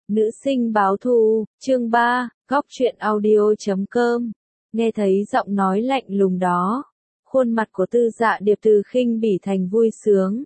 Nữ sinh báo thù, chương 3, góc truyện audio.com. Nghe thấy giọng nói lạnh lùng đó, khuôn mặt của Tư Dạ Điệp từ khinh bỉ thành vui sướng.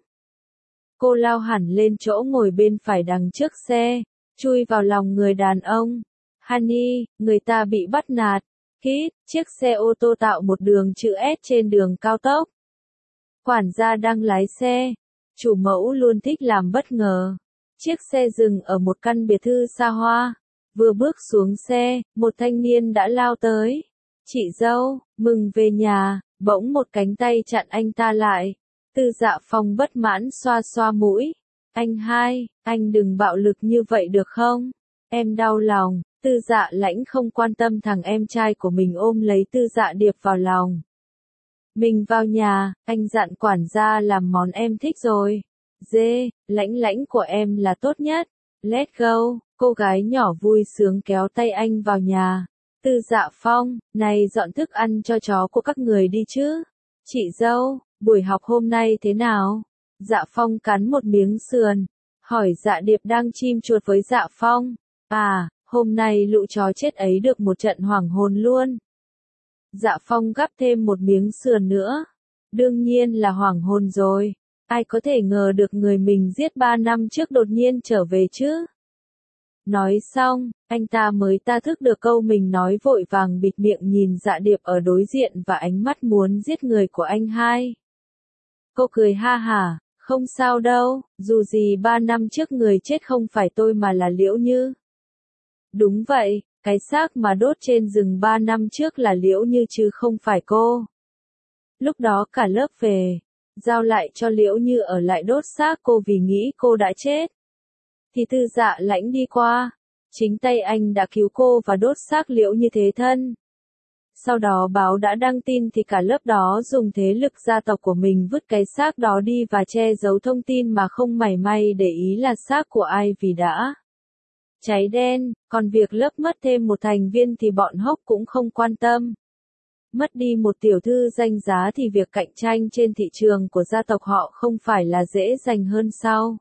Cô lao hẳn lên chỗ ngồi bên phải đằng trước xe, chui vào lòng người đàn ông. Honey, người ta bị bắt nạt. Kít, chiếc xe ô tô tạo một đường chữ S trên đường cao tốc. Quản gia đang lái xe. Chủ mẫu luôn thích làm bất ngờ. Chiếc xe dừng ở một căn biệt thự xa hoa. Vừa bước xuống xe, một thanh niên đã lao tới. Chị dâu, mừng về nhà, bỗng một cánh tay chặn anh ta lại. Tư Dạ Phong bất mãn xoa xoa mũi. Anh hai, anh đừng bạo lực như vậy được không? Em đau lòng. Tư Dạ Lãnh không quan tâm thằng em trai của mình ôm lấy Tư Dạ Điệp vào lòng. Mình vào nhà, anh dặn quản gia làm món em thích rồi. Dê, Lãnh Lãnh của em là tốt nhất. Let's go, cô gái nhỏ vui sướng kéo tay anh vào nhà. Tư Dạ Phong, này dọn thức ăn cho chó của các người đi chứ. Chị dâu, buổi học hôm nay thế nào? Dạ Phong cắn một miếng sườn, hỏi Dạ Điệp đang chim chuột với Dạ Phong. À, hôm nay lũ chó chết ấy được một trận hoảng hồn luôn. Dạ Phong gắp thêm một miếng sườn nữa. Đương nhiên là hoảng hồn rồi. Ai có thể ngờ được người mình giết 3 năm trước đột nhiên trở về chứ? Nói xong, anh ta mới ta thức được câu mình nói vội vàng bịt miệng nhìn Dạ Điệp ở đối diện và ánh mắt muốn giết người của anh hai. Cô cười ha hả, không sao đâu, dù gì 3 năm trước người chết không phải tôi mà là Liễu Như. Đúng vậy, cái xác mà đốt trên rừng 3 năm trước là Liễu Như chứ không phải cô. Lúc đó cả lớp về, giao lại cho Liễu Như ở lại đốt xác cô vì nghĩ cô đã chết. Thì Tư Dạ Lãnh đi qua, chính tay anh đã cứu cô và đốt xác Liễu Như thế thân. Sau đó báo đã đăng tin thì cả lớp đó dùng thế lực gia tộc của mình vứt cái xác đó đi và che giấu thông tin mà không mảy may để ý là xác của ai vì đã cháy đen, còn việc lớp mất thêm một thành viên thì bọn Hốc cũng không quan tâm. Mất đi một tiểu thư danh giá thì việc cạnh tranh trên thị trường của gia tộc họ không phải là dễ dàng hơn sao?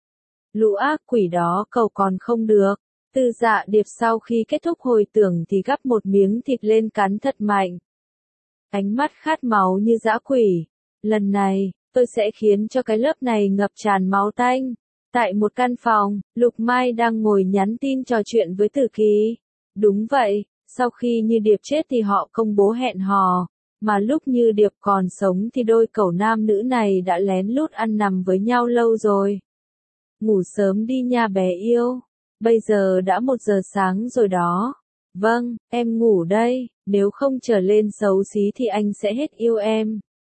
Lũ ác quỷ đó cầu còn không được. Tư Dạ Điệp sau khi kết thúc hồi tưởng thì gắp một miếng thịt lên cắn thật mạnh. Ánh mắt khát máu như dã quỷ. Lần này, tôi sẽ khiến cho cái lớp này ngập tràn máu tanh. Tại một căn phòng, Lục Mai đang ngồi nhắn tin trò chuyện với Tử Kỳ. Đúng vậy, sau khi Như Điệp chết thì họ công bố hẹn hò. Mà lúc Như Điệp còn sống thì đôi cẩu nam nữ này đã lén lút ăn nằm với nhau lâu rồi. Ngủ sớm đi nha bé yêu. Bây giờ đã 1 giờ sáng rồi đó. Vâng, em ngủ đây, nếu không trở lên xấu xí thì anh sẽ hết yêu em.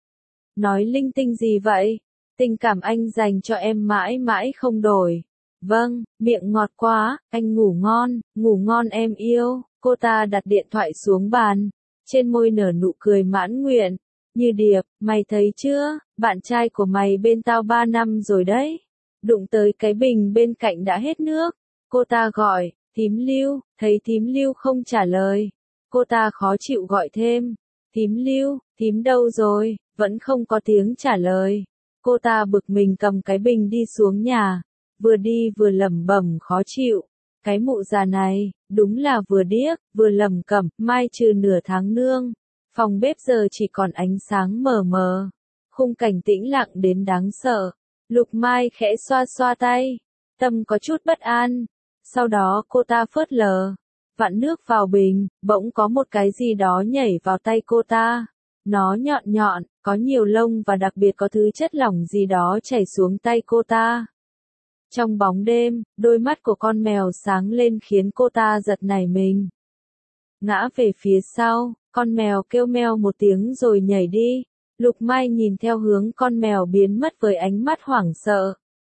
Nói linh tinh gì vậy? Tình cảm anh dành cho em mãi mãi không đổi. Vâng, miệng ngọt quá, anh ngủ ngon em yêu. Cô ta đặt điện thoại xuống bàn, trên môi nở nụ cười mãn nguyện. Như Điệp, mày thấy chưa, bạn trai của mày bên tao 3 năm rồi đấy. Đụng tới cái bình bên cạnh đã hết nước. Cô ta gọi, Thím Lưu, thấy Thím Lưu không trả lời. Cô ta khó chịu gọi thêm, Thím Lưu, thím đâu rồi, vẫn không có tiếng trả lời. Cô ta bực mình cầm cái bình đi xuống nhà, vừa đi vừa lẩm bẩm khó chịu. Cái mụ già này, đúng là vừa điếc, vừa lẩm cẩm, mai trừ nửa tháng nương. Phòng bếp giờ chỉ còn ánh sáng mờ mờ. Khung cảnh tĩnh lặng đến đáng sợ. Lục Mai khẽ xoa xoa tay, tâm có chút bất an. Sau đó cô ta phớt lờ, vặn nước vào bình, bỗng có một cái gì đó nhảy vào tay cô ta. Nó nhọn nhọn, có nhiều lông và đặc biệt có thứ chất lỏng gì đó chảy xuống tay cô ta. Trong bóng đêm, đôi mắt của con mèo sáng lên khiến cô ta giật nảy mình. Ngã về phía sau, con mèo kêu meo một tiếng rồi nhảy đi. Lục Mai nhìn theo hướng con mèo biến mất với ánh mắt hoảng sợ.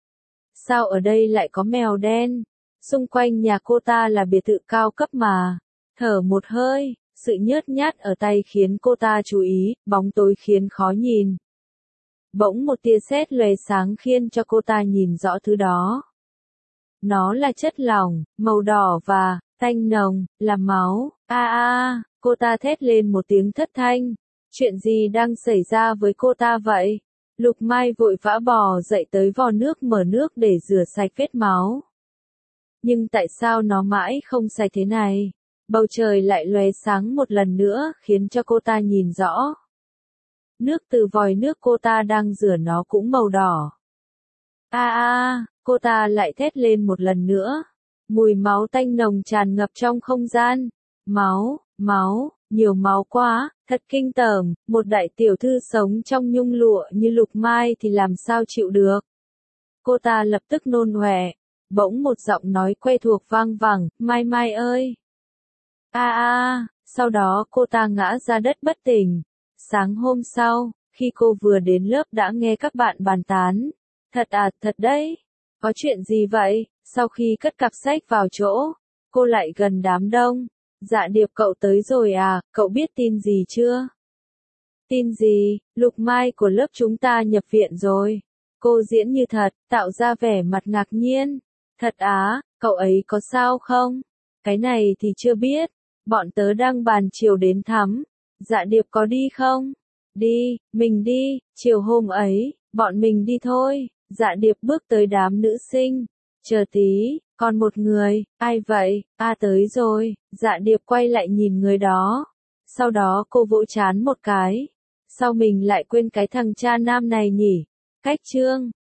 Sao ở đây lại có mèo đen? Xung quanh nhà cô ta là biệt thự cao cấp mà. Thở một hơi, sự nhớt nhát ở tay khiến cô ta chú ý, bóng tối khiến khó nhìn. Bỗng một tia sét lóe sáng khiến cho cô ta nhìn rõ thứ đó. Nó là chất lỏng, màu đỏ và tanh nồng, là máu. Cô ta thét lên một tiếng thất thanh. Chuyện gì đang xảy ra với cô ta vậy? Lục Mai vội vã bò dậy tới vò nước mở nước để rửa sạch vết máu. Nhưng tại sao nó mãi không sạch thế này? Bầu trời lại lóe sáng một lần nữa, khiến cho cô ta nhìn rõ. Nước từ vòi nước cô ta đang rửa nó cũng màu đỏ. Cô ta lại thét lên một lần nữa. Mùi máu tanh nồng tràn ngập trong không gian. Máu, nhiều máu quá, thật kinh tởm, một đại tiểu thư sống trong nhung lụa như Lục Mai thì làm sao chịu được. Cô ta lập tức nôn ọe. Bỗng một giọng nói quen thuộc vang vẳng, Mai Mai ơi. Sau đó cô ta ngã ra đất bất tỉnh. Sáng hôm sau, khi cô vừa đến lớp đã nghe các bạn bàn tán. Thật đấy. Có chuyện gì vậy? Sau khi cất cặp sách vào chỗ, cô lại gần đám đông. Dạ Điệp cậu tới rồi à, cậu biết tin gì chưa? Tin gì? Lục Mai của lớp chúng ta nhập viện rồi. Cô diễn như thật, tạo ra vẻ mặt ngạc nhiên. Thật á, cậu ấy có sao không? Cái này thì chưa biết. Bọn tớ đang bàn chiều đến thăm. Dạ Điệp có đi không? Đi, mình đi, chiều hôm ấy, bọn mình đi thôi. Dạ Điệp bước tới đám nữ sinh. Chờ tí, còn một người, ai vậy? Tới rồi. Dạ Điệp quay lại nhìn người đó. Sau đó cô vỗ trán một cái. Sao mình lại quên cái thằng cha nam này nhỉ? Cách chương